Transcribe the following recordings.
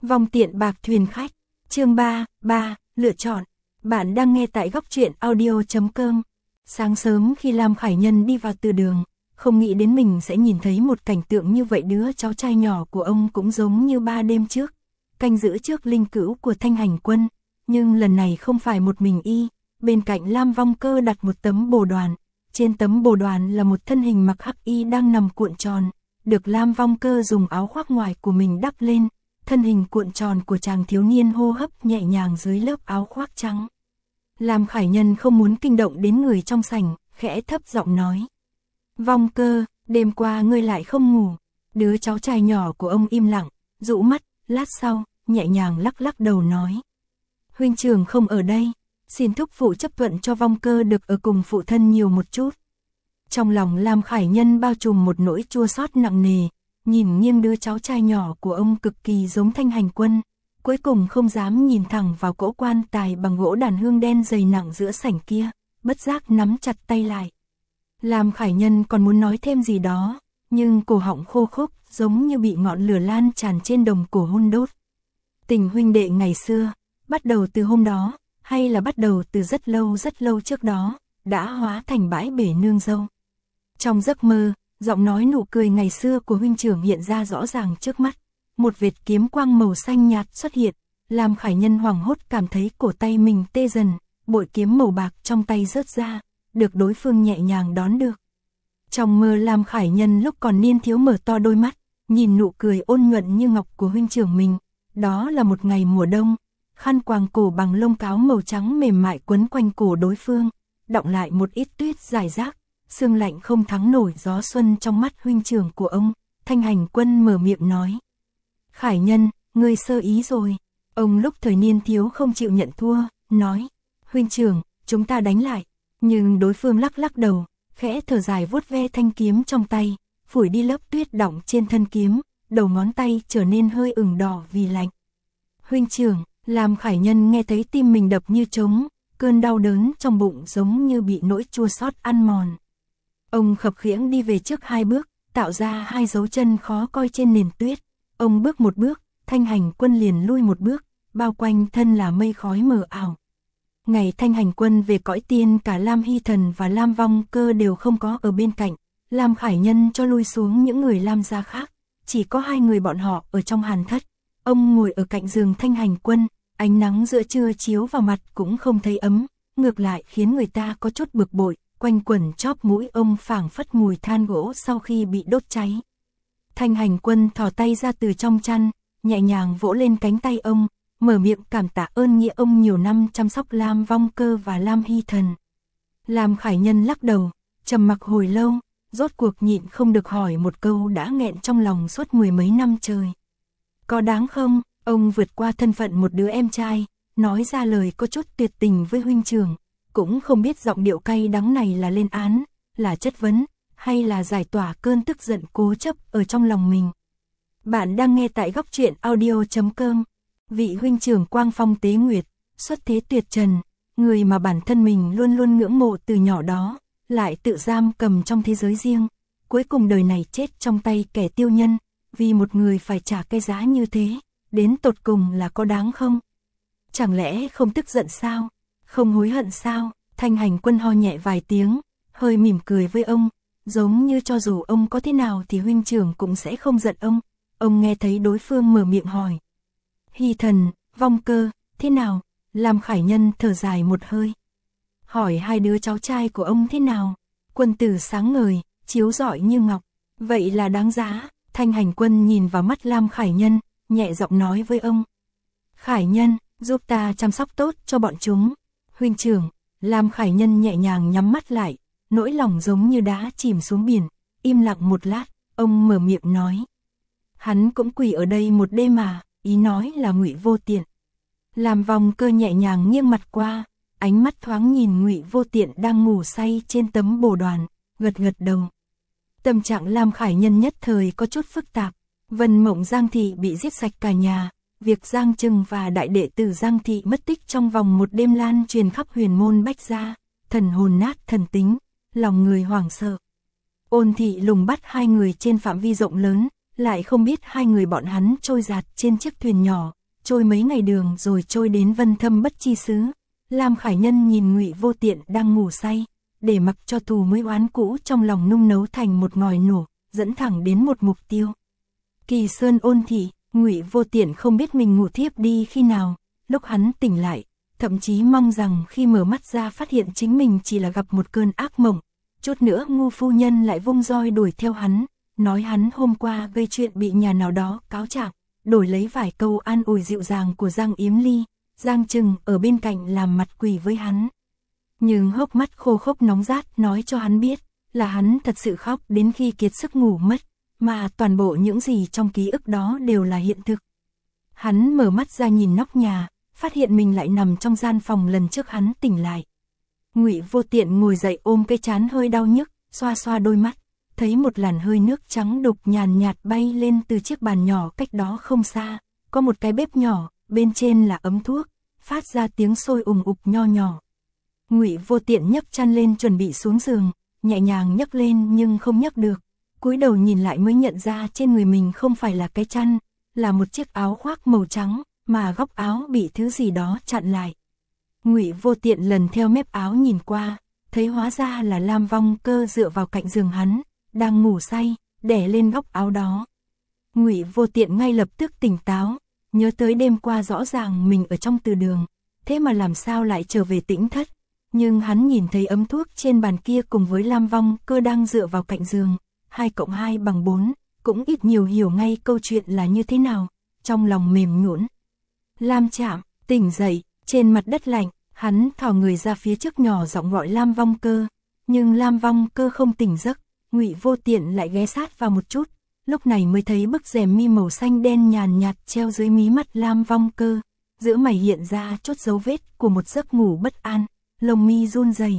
Vòng tiện bạc thuyền khách, chương 3, lựa chọn. Bạn đang nghe tại góc truyện audio.com. Sáng sớm khi Lam Khải Nhân đi vào từ đường, không nghĩ đến mình sẽ nhìn thấy một cảnh tượng như vậy. Đứa cháu trai nhỏ của ông cũng giống như 3 đêm trước, canh giữ trước linh cữu của Thanh Hành Quân, nhưng lần này không phải một mình y, bên cạnh Lam Vong Cơ đặt một tấm bồ đoàn, trên tấm bồ đoàn là một thân hình mặc hắc y đang nằm cuộn tròn, được Lam Vong Cơ dùng áo khoác ngoài của mình đắp lên, thân hình cuộn tròn của chàng thiếu niên hô hấp nhẹ nhàng dưới lớp áo khoác trắng. Lam Khải Nhân không muốn kinh động đến người trong sảnh, khẽ thấp giọng nói: "Vong Cơ, đêm qua ngươi lại không ngủ?" Đứa cháu trai nhỏ của ông im lặng, dụ mắt, lát sau, nhẹ nhàng lắc lắc đầu nói: "Huynh trưởng không ở đây, xin thúc phụ chấp thuận cho Vong Cơ được ở cùng phụ thân nhiều một chút." Trong lòng Lam Khải Nhân bao trùm một nỗi chua xót nặng nề, nhìn nghiêng đứa cháu trai nhỏ của ông cực kỳ giống Thanh Hành Quân, cuối cùng không dám nhìn thẳng vào cỗ quan tài bằng gỗ đàn hương đen dày nặng giữa sảnh kia, bất giác nắm chặt tay lại. Lam Khải Nhân còn muốn nói thêm gì đó, nhưng cổ họng khô khốc, giống như bị ngọn lửa lan tràn trên đồng cổ hun đốt. Tình huynh đệ ngày xưa, bắt đầu từ hôm đó, hay là bắt đầu từ rất lâu trước đó, đã hóa thành bãi bể nương dâu. Trong giấc mơ, giọng nói nụ cười ngày xưa của huynh trưởng hiện ra rõ ràng trước mắt. Một vệt kiếm quang màu xanh nhạt xuất hiện, Lam Khải Nhân hoảng hốt cảm thấy cổ tay mình tê dần, bội kiếm màu bạc trong tay rớt ra, được đối phương nhẹ nhàng đón được. Trong mơ Lam Khải Nhân lúc còn niên thiếu mở to đôi mắt, nhìn nụ cười ôn nhuận như ngọc của huynh trưởng mình. Đó là một ngày mùa đông, khăn quàng cổ bằng lông cáo màu trắng mềm mại quấn quanh cổ đối phương, đọng lại một ít tuyết rải rác, sương lạnh không thắng nổi gió xuân trong mắt huynh trưởng của ông. Thanh Hành Quân mở miệng nói: "Khải Nhân, ngươi sơ ý rồi." Ông lúc thời niên thiếu không chịu nhận thua, nói: "Huynh trưởng, chúng ta đánh lại." Nhưng đối phương lắc lắc đầu, khẽ thở dài vuốt ve thanh kiếm trong tay, phủi đi lớp tuyết đọng trên thân kiếm, đầu ngón tay trở nên hơi ửng đỏ vì lạnh. "Huynh trưởng." Lam Khải Nhân nghe thấy tim mình đập như trống, cơn đau đớn trong bụng giống như bị nỗi chua xót ăn mòn. Ông khập khiễng đi về trước 2 bước, tạo ra 2 dấu chân khó coi trên nền tuyết. Ông bước một bước, Thanh Hành Quân liền lui một bước, bao quanh thân là mây khói mờ ảo. Ngày Thanh Hành Quân về cõi tiên, cả Lam Hy Thần và Lam Vong Cơ đều không có ở bên cạnh. Lam Khải Nhân cho lui xuống những người Lam gia khác, chỉ có 2 người bọn họ ở trong hàn thất. Ông ngồi ở cạnh giường Thanh Hành Quân, ánh nắng giữa trưa chiếu vào mặt cũng không thấy ấm, ngược lại khiến người ta có chút bực bội, quanh quẩn chóp mũi ông phảng phất mùi than gỗ sau khi bị đốt cháy. Thanh Hành Quân thò tay ra từ trong chăn, nhẹ nhàng vỗ lên cánh tay ông, mở miệng cảm tạ ơn nghĩa ông nhiều năm chăm sóc Lam Vong Cơ và Lam Hy Thần. Lam Khải Nhân lắc đầu, trầm mặc hồi lâu, rốt cuộc nhịn không được hỏi một câu đã nghẹn trong lòng suốt 10 mấy năm trời. "Có đáng không?" Ông vượt qua thân phận một đứa em trai, nói ra lời có chút tuyệt tình với huynh trưởng, cũng không biết giọng điệu cay đắng này là lên án, là chất vấn, hay là giải tỏa cơn tức giận cố chấp ở trong lòng mình. Bạn đang nghe tại góc truyện audio.com. Vị huynh trưởng quang phong tế nguyệt, xuất thế tuyệt trần, người mà bản thân mình luôn luôn ngưỡng mộ từ nhỏ đó, lại tự giam cầm trong thế giới riêng, cuối cùng đời này chết trong tay kẻ tiêu nhân, vì một người phải trả cái giá như thế, đến tột cùng là có đáng không? Chẳng lẽ không tức giận sao? Không hối hận sao? Thanh Hành Quân ho nhẹ vài tiếng, hơi mỉm cười với ông, giống như cho dù ông có thế nào thì huynh trưởng cũng sẽ không giận ông. Ông nghe thấy đối phương mở miệng hỏi: "Hy Thần, Vong Cơ, thế nào?" Lam Khải Nhân thở dài một hơi. Hỏi 2 đứa cháu trai của ông thế nào? Quân tử sáng ngời, chiếu rọi như ngọc. "Vậy là đáng giá." Thanh Hành Quân nhìn vào mắt Lam Khải Nhân, nhẹ giọng nói với ông: "Khải Nhân, giúp ta chăm sóc tốt cho bọn chúng." "Huynh trưởng." Lam Khải Nhân nhẹ nhàng nhắm mắt lại, nỗi lòng giống như đá chìm xuống biển, im lặng một lát, ông mở miệng nói: "Hắn cũng quỳ ở đây một đêm mà." Ý nói là Ngụy Vô Tiện. Lam Vong Cơ nhẹ nhàng nghiêng mặt qua, ánh mắt thoáng nhìn Ngụy Vô Tiện đang ngủ say trên tấm bồ đoàn, gật gật đầu. Tâm trạng Lam Khải Nhân nhất thời có chút phức tạp. Vân Mộng Giang Thị bị giết sạch cả nhà, việc Giang Trừng và đại đệ tử Giang Thị mất tích trong vòng một đêm lan truyền khắp huyền môn Bách gia, thần hồn nát thần tính, lòng người hoảng sợ. Ôn Thị lùng bắt 2 người trên phạm vi rộng lớn, lại không biết hai người bọn hắn trôi dạt trên chiếc thuyền nhỏ, trôi mấy ngày đường rồi trôi đến Vân Thâm Bất Chi xứ. Lam Khải Nhân nhìn Ngụy Vô Tiện đang ngủ say, để mặc cho thù mới oán cũ trong lòng nung nấu thành một ngòi nổ, dẫn thẳng đến một mục tiêu. Kỳ Sơn Ôn thị. Ngụy Vô Tiện không biết mình ngủ thiếp đi khi nào, lúc hắn tỉnh lại, thậm chí mong rằng khi mở mắt ra phát hiện chính mình chỉ là gặp một cơn ác mộng. Chút nữa Ngu phu nhân lại vung roi đuổi theo hắn, nói hắn hôm qua gây chuyện bị nhà nào đó cáo trạng, đổi lấy vài câu an ủi dịu dàng của Giang Yếm Ly. Giang Trừng ở bên cạnh làm mặt quỷ với hắn. Nhưng hốc mắt khô khốc nóng rát nói cho hắn biết là hắn thật sự khóc đến khi kiệt sức ngủ mất, mà toàn bộ những gì trong ký ức đó đều là hiện thực. Hắn mở mắt ra nhìn nóc nhà, phát hiện mình lại nằm trong gian phòng lần trước hắn tỉnh lại. Ngụy Vô Tiện ngồi dậy ôm cái trán hơi đau nhức, xoa xoa đôi mắt, thấy một làn hơi nước trắng đục nhàn nhạt bay lên từ chiếc bàn nhỏ cách đó không xa, có một cái bếp nhỏ, bên trên là ấm thuốc, phát ra tiếng sôi ùng ục nho nhỏ. Ngụy Vô Tiện nhấc chăn lên chuẩn bị xuống giường, nhẹ nhàng nhấc lên nhưng không nhấc được. Cúi đầu nhìn lại mới nhận ra trên người mình không phải là cái chăn, là một chiếc áo khoác màu trắng, mà góc áo bị thứ gì đó chặn lại. Ngụy Vô Tiện lần theo mép áo nhìn qua, thấy hóa ra là Lam Vong Cơ dựa vào cạnh giường hắn, đang ngủ say, đè lên góc áo đó. Ngụy Vô Tiện ngay lập tức tỉnh táo, nhớ tới đêm qua rõ ràng mình ở trong từ đường, thế mà làm sao lại trở về Tĩnh Thất. Nhưng hắn nhìn thấy ấm thuốc trên bàn kia cùng với Lam Vong Cơ đang dựa vào cạnh giường, 2 + 2 = 4, cũng ít nhiều hiểu ngay câu chuyện là như thế nào, trong lòng mềm nhũn. Lam Trạm, tỉnh dậy, trên mặt đất lạnh, hắn thò người ra phía trước nhỏ giọng gọi Lam Vong Cơ, nhưng Lam Vong Cơ không tỉnh giấc. Ngụy Vô Tiện lại ghé sát vào một chút, lúc này mới thấy bức rèm mi màu xanh đen nhàn nhạt treo dưới mí mắt Lam Vong Cơ, giữa mày hiện ra chốt dấu vết của một giấc ngủ bất an, lông mi run rẩy.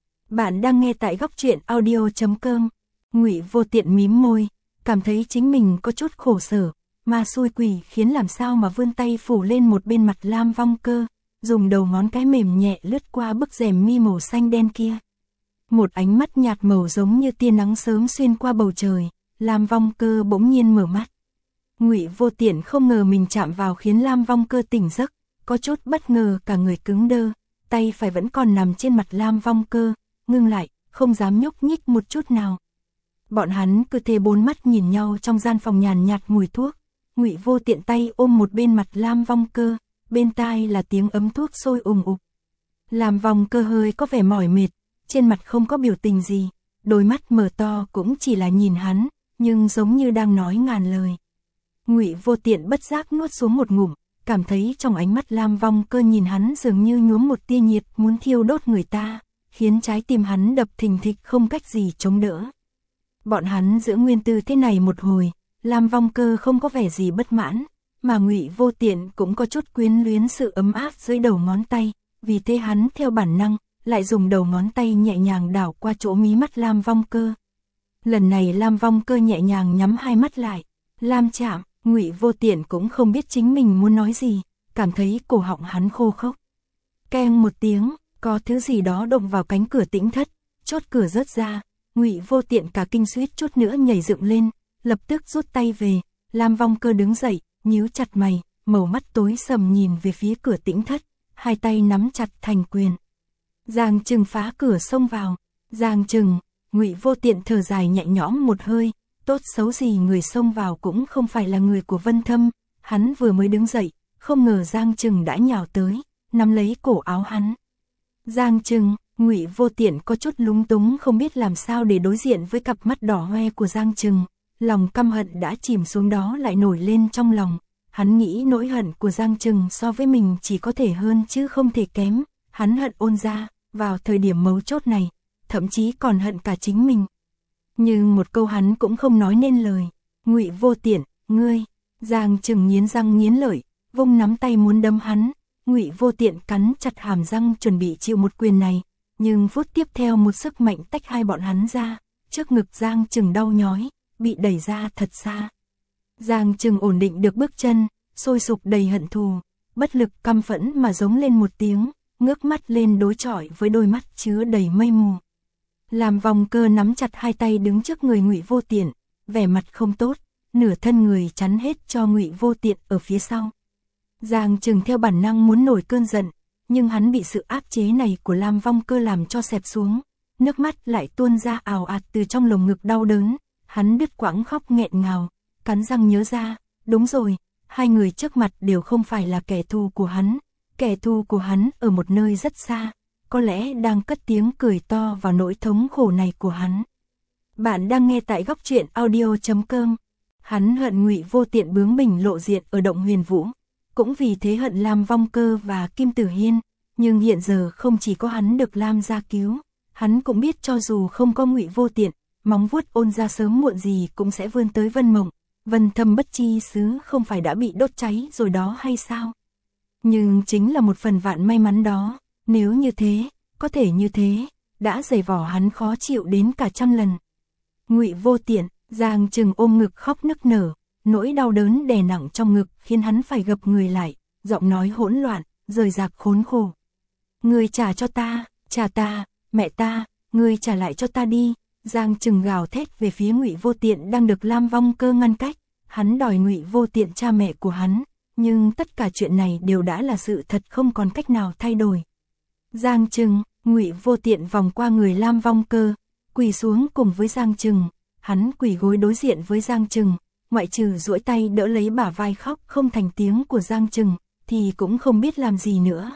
Bạn đang nghe tại góc truyện audio.com. Ngụy Vô Tiện mím môi, cảm thấy chính mình có chút khổ sở, mà xui quỷ khiến làm sao mà vươn tay phủ lên một bên mặt Lam Vong Cơ, dùng đầu ngón cái mềm nhẹ lướt qua bức rèm mi màu xanh đen kia. Một ánh mắt nhạt màu giống như tia nắng sớm xuyên qua bầu trời, Lam Vong Cơ bỗng nhiên mở mắt. Ngụy Vô Tiện không ngờ mình chạm vào khiến Lam Vong Cơ tỉnh giấc, có chút bất ngờ cả người cứng đơ, tay phải vẫn còn nằm trên mặt Lam Vong Cơ, ngưng lại, không dám nhúc nhích một chút nào. Bọn hắn cứ thế bốn mắt nhìn nhau trong gian phòng nhàn nhạt mùi thuốc. Ngụy Vô Tiện tay ôm một bên mặt Lam Vong Cơ, bên tai là tiếng ấm thuốc sôi ùng ục. Lam Vong Cơ hơi có vẻ mỏi mệt, trên mặt không có biểu tình gì, đôi mắt mở to cũng chỉ là nhìn hắn, nhưng giống như đang nói ngàn lời. Ngụy Vô Tiện bất giác nuốt xuống một ngụm, cảm thấy trong ánh mắt Lam Vong Cơ nhìn hắn dường như nhuốm một tia nhiệt muốn thiêu đốt người ta, khiến trái tim hắn đập thình thịch không cách gì chống đỡ. Bọn hắn giữ nguyên tư thế này một hồi, Lam Vong Cơ không có vẻ gì bất mãn, mà Ngụy Vô Tiện cũng có chút quyến luyến sự ấm áp dưới đầu ngón tay, vì thế hắn theo bản năng lại dùng đầu ngón tay nhẹ nhàng đảo qua chỗ mí mắt Lam Vong Cơ. Lần này Lam Vong Cơ nhẹ nhàng nhắm hai mắt lại. Lam Trạm, Ngụy Vô Tiện cũng không biết chính mình muốn nói gì, cảm thấy cổ họng hắn khô khốc. Keng một tiếng, có thứ gì đó động vào cánh cửa Tĩnh Thất, chốt cửa rớt ra. Ngụy Vô Tiện cả kinh suýt chút nữa nhảy dựng lên, lập tức rút tay về. Lam Vong Cơ đứng dậy, nhíu chặt mày, màu mắt tối sầm nhìn về phía cửa Tĩnh Thất, hai tay nắm chặt thành quyền. Giang Trừng phá cửa xông vào. Giang Trừng, Ngụy Vô Tiện thở dài nhẹ nhõm một hơi, tốt xấu gì người xông vào cũng không phải là người của Vân Thâm. Hắn vừa mới đứng dậy, không ngờ Giang Trừng đã nhào tới, nắm lấy cổ áo hắn. Giang Trừng, Ngụy Vô Tiện có chút lúng túng không biết làm sao để đối diện với cặp mắt đỏ hoe của Giang Trừng, lòng căm hận đã chìm xuống đó lại nổi lên trong lòng. Hắn nghĩ nỗi hận của Giang Trừng so với mình chỉ có thể hơn chứ không thể kém, hắn hận Ôn gia, vào thời điểm mấu chốt này, thậm chí còn hận cả chính mình. Nhưng một câu hắn cũng không nói nên lời. Ngụy Vô Tiện, ngươi. Giang Trừng nghiến răng nghiến lợi, vung nắm tay muốn đấm hắn. Ngụy Vô Tiện cắn chặt hàm răng chuẩn bị chịu một quyền này, nhưng phút tiếp theo một sức mạnh tách hai bọn hắn ra, trước ngực Giang Trừng đau nhói, bị đẩy ra thật xa. Giang Trừng ổn định được bước chân, sôi sục đầy hận thù, bất lực căm phẫn mà giống lên một tiếng, ngước mắt lên đối chọi với đôi mắt chứa đầy mây mù. Lam Vong Cơ nắm chặt hai tay đứng trước người Ngụy Vô Tiện, vẻ mặt không tốt, nửa thân người chắn hết cho Ngụy Vô Tiện ở phía sau. Giang Trừng theo bản năng muốn nổi cơn giận, nhưng hắn bị sự áp chế này của Lam Vong Cơ làm cho xẹp xuống, nước mắt lại tuôn ra ào ạt từ trong lồng ngực đau đớn, hắn đứt quãng khóc nghẹn ngào, cắn răng nhớ ra, đúng rồi, hai người trước mặt đều không phải là kẻ thù của hắn ở một nơi rất xa, có lẽ đang cất tiếng cười to vào nỗi thống khổ này của hắn. Bạn đang nghe tại góc truyện audio.com. Hắn hận Ngụy Vô Tiện bướng bỉnh lộ diện ở động Huyền Vũ, cũng vì thế hận Lam Vong Cơ và Kim Tử Hiên, nhưng hiện giờ không chỉ có hắn được Lam gia cứu, hắn cũng biết cho dù không có Ngụy Vô Tiện, móng vuốt Ôn gia sớm muộn gì cũng sẽ vươn tới Vân Mộng, Vân Thâm Bất Chi Xứ không phải đã bị đốt cháy rồi đó hay sao? Nhưng chính là một phần vạn may mắn đó, nếu như thế, có thể như thế, đã giày vò hắn khó chịu đến cả trăm lần. Ngụy Vô Tiện, Giang Trừng ôm ngực khóc nức nở, nỗi đau đớn đè nặng trong ngực khiến hắn phải gập người lại, giọng nói hỗn loạn, rời rạc khốn khổ. Ngươi trả cho ta, trả ta, mẹ ta, ngươi trả lại cho ta đi. Giang Trừng gào thét về phía Ngụy Vô Tiện đang được Lam Vong Cơ ngăn cách, hắn đòi Ngụy Vô Tiện cha mẹ của hắn, nhưng tất cả chuyện này đều đã là sự thật không còn cách nào thay đổi. Giang Trừng, Ngụy Vô Tiện vòng qua người Lam Vong Cơ, quỳ xuống cùng với Giang Trừng, hắn quỳ gối đối diện với Giang Trừng, ngoại trừ duỗi tay đỡ lấy bả vai khóc không thành tiếng của Giang Trừng, thì cũng không biết làm gì nữa.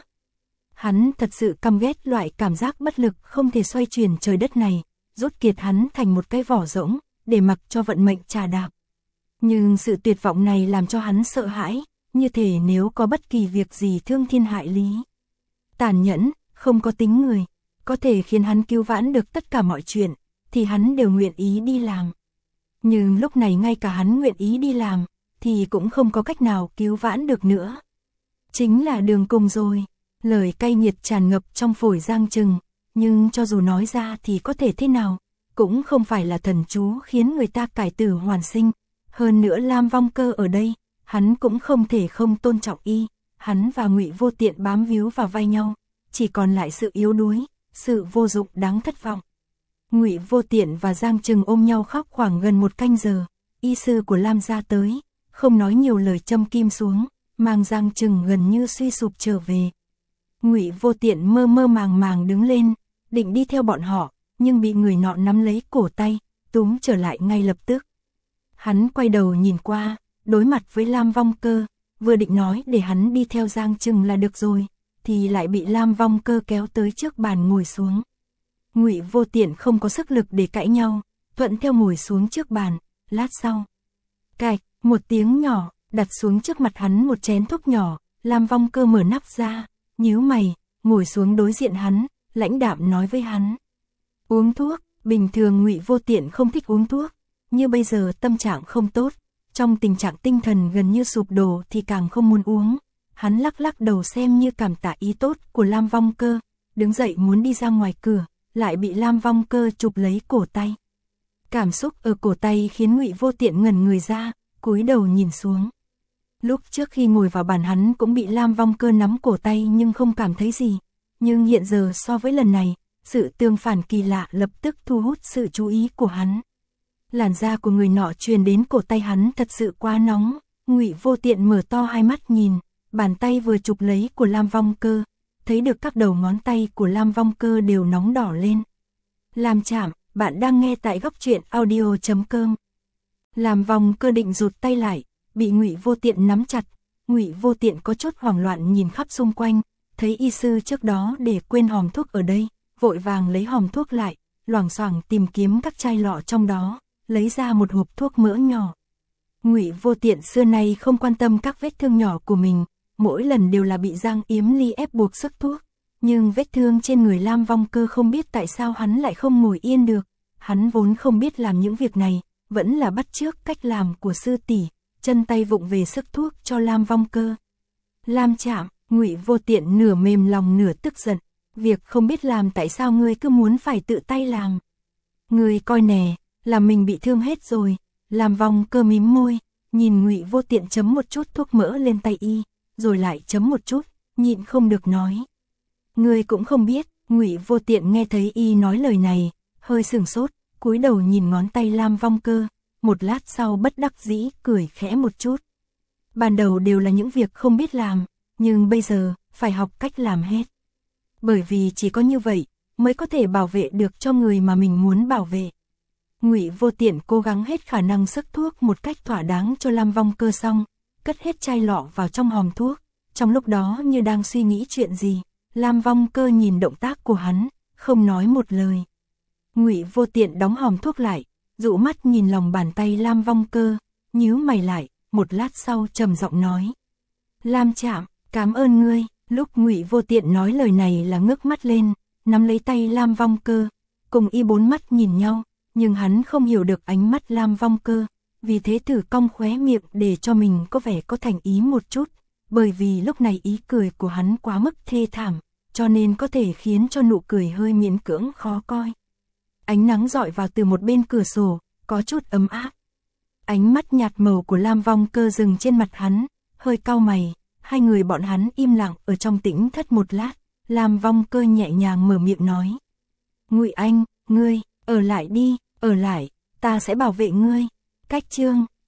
Hắn thật sự căm ghét loại cảm giác bất lực không thể xoay chuyển trời đất này, rốt kiệt hắn thành một cái vỏ rỗng, để mặc cho vận mệnh trà đạp. Nhưng sự tuyệt vọng này làm cho hắn sợ hãi, như thể nếu có bất kỳ việc gì thương thiên hại lý, tàn nhẫn, không có tính người, có thể khiến hắn cứu vãn được tất cả mọi chuyện, thì hắn đều nguyện ý đi làm. Nhưng lúc này ngay cả hắn nguyện ý đi làm, thì cũng không có cách nào cứu vãn được nữa. Chính là đường cùng rồi, lời cay nghiệt tràn ngập trong phổi Giang Trừng, nhưng cho dù nói ra thì có thể thế nào, cũng không phải là thần chú khiến người ta cải tử hoàn sinh. Hơn nữa Lam Vong Cơ ở đây, hắn cũng không thể không tôn trọng y, hắn và Ngụy Vô Tiện bám víu vào vai nhau, chỉ còn lại sự yếu đuối, sự vô dụng đáng thất vọng. Ngụy Vô Tiện và Giang Trừng ôm nhau khóc khoảng gần một canh giờ, y sư của Lam gia tới, không nói nhiều lời châm kim xuống, mang Giang Trừng gần như suy sụp trở về. Ngụy Vô Tiện mơ mơ màng màng đứng lên, định đi theo bọn họ, nhưng bị người nọ nắm lấy cổ tay, túm trở lại ngay lập tức. Hắn quay đầu nhìn qua, đối mặt với Lam Vong Cơ, vừa định nói để hắn đi theo Giang Trừng là được rồi, thì lại bị Lam Vong Cơ kéo tới trước bàn ngồi xuống. Ngụy Vô Tiện không có sức lực để cãi nhau, thuận theo ngồi xuống trước bàn, lát sau. Cạch, một tiếng nhỏ, đặt xuống trước mặt hắn một chén thuốc nhỏ, Lam Vong Cơ mở nắp ra, nhíu mày, ngồi xuống đối diện hắn, lãnh đạm nói với hắn. Uống thuốc, bình thường Ngụy Vô Tiện không thích uống thuốc, như bây giờ tâm trạng không tốt, trong tình trạng tinh thần gần như sụp đổ thì càng không muốn uống. Hắn lắc lắc đầu xem như cảm tạ ý tốt của Lam Vong Cơ, đứng dậy muốn đi ra ngoài cửa, lại bị Lam Vong Cơ chụp lấy cổ tay. Cảm xúc ở cổ tay khiến Ngụy Vô Tiện ngẩn người ra, cúi đầu nhìn xuống. Lúc trước khi ngồi vào bàn hắn cũng bị Lam Vong Cơ nắm cổ tay nhưng không cảm thấy gì, nhưng hiện giờ so với lần này, sự tương phản kỳ lạ lập tức thu hút sự chú ý của hắn. Làn da của người nọ truyền đến cổ tay hắn thật sự quá nóng, Ngụy Vô Tiện mở to hai mắt nhìn, bàn tay vừa chụp lấy của Lam Vong Cơ, thấy được các đầu ngón tay của Lam Vong Cơ đều nóng đỏ lên. Lam Trạm, bạn đang nghe tại góc truyện audio.com. Lam Vong Cơ định rụt tay lại, bị Ngụy Vô Tiện nắm chặt. Ngụy Vô Tiện có chút hoảng loạn nhìn khắp xung quanh, thấy y sư trước đó để quên hòm thuốc ở đây, vội vàng lấy hòm thuốc lại, loảng xoảng tìm kiếm các chai lọ trong đó, lấy ra một hộp thuốc mỡ nhỏ. Ngụy Vô Tiện xưa nay không quan tâm các vết thương nhỏ của mình, mỗi lần đều là bị Giang Yếm Ly ép buộc sức thuốc, nhưng vết thương trên người Lam Vong Cơ không biết tại sao hắn lại không ngồi yên được, hắn vốn không biết làm những việc này, vẫn là bắt chước cách làm của sư tỷ, chân tay vụng về sức thuốc cho Lam Vong Cơ. Lam Trạm, Ngụy Vô Tiện nửa mềm lòng nửa tức giận, việc không biết làm tại sao ngươi cứ muốn phải tự tay làm. Ngươi coi nè, là mình bị thương hết rồi. Lam Vong Cơ mím môi, nhìn Ngụy Vô Tiện chấm một chút thuốc mỡ lên tay y, rồi lại chấm một chút, nhịn không được nói. Ngươi cũng không biết. Ngụy Vô Tiện nghe thấy y nói lời này, hơi sửng sốt, cúi đầu nhìn ngón tay Lam Vong Cơ, một lát sau bất đắc dĩ cười khẽ một chút. Ban đầu đều là những việc không biết làm, nhưng bây giờ phải học cách làm hết. Bởi vì chỉ có như vậy mới có thể bảo vệ được cho người mà mình muốn bảo vệ. Ngụy Vô Tiện cố gắng hết khả năng sức thuốc một cách thỏa đáng cho Lam Vong Cơ xong, cất hết chai lọ vào trong hòm thuốc. Trong lúc đó như đang suy nghĩ chuyện gì, Lam Vong Cơ nhìn động tác của hắn, không nói một lời. Ngụy Vô Tiện đóng hòm thuốc lại, dụ mắt nhìn lòng bàn tay Lam Vong Cơ, nhíu mày lại, một lát sau trầm giọng nói: "Lam Trạm, cảm ơn ngươi." Lúc Ngụy Vô Tiện nói lời này là ngước mắt lên, nắm lấy tay Lam Vong Cơ, cùng y bốn mắt nhìn nhau, nhưng hắn không hiểu được ánh mắt Lam Vong Cơ, vì thế thử cong khóe miệng để cho mình có vẻ có thành ý một chút, bởi vì lúc này ý cười của hắn quá mức thê thảm, cho nên có thể khiến cho nụ cười hơi miễn cưỡng khó coi. Ánh nắng rọi vào từ một bên cửa sổ, có chút ấm áp. Ánh mắt nhạt màu của Lam Vong Cơ dừng trên mặt hắn, hơi cau mày, hai người bọn hắn im lặng ở trong tĩnh thất một lát, Lam Vong Cơ nhẹ nhàng mở miệng nói: "Ngụy Anh, ngươi, ở lại đi, ở lại, ta sẽ bảo vệ ngươi." Cách chương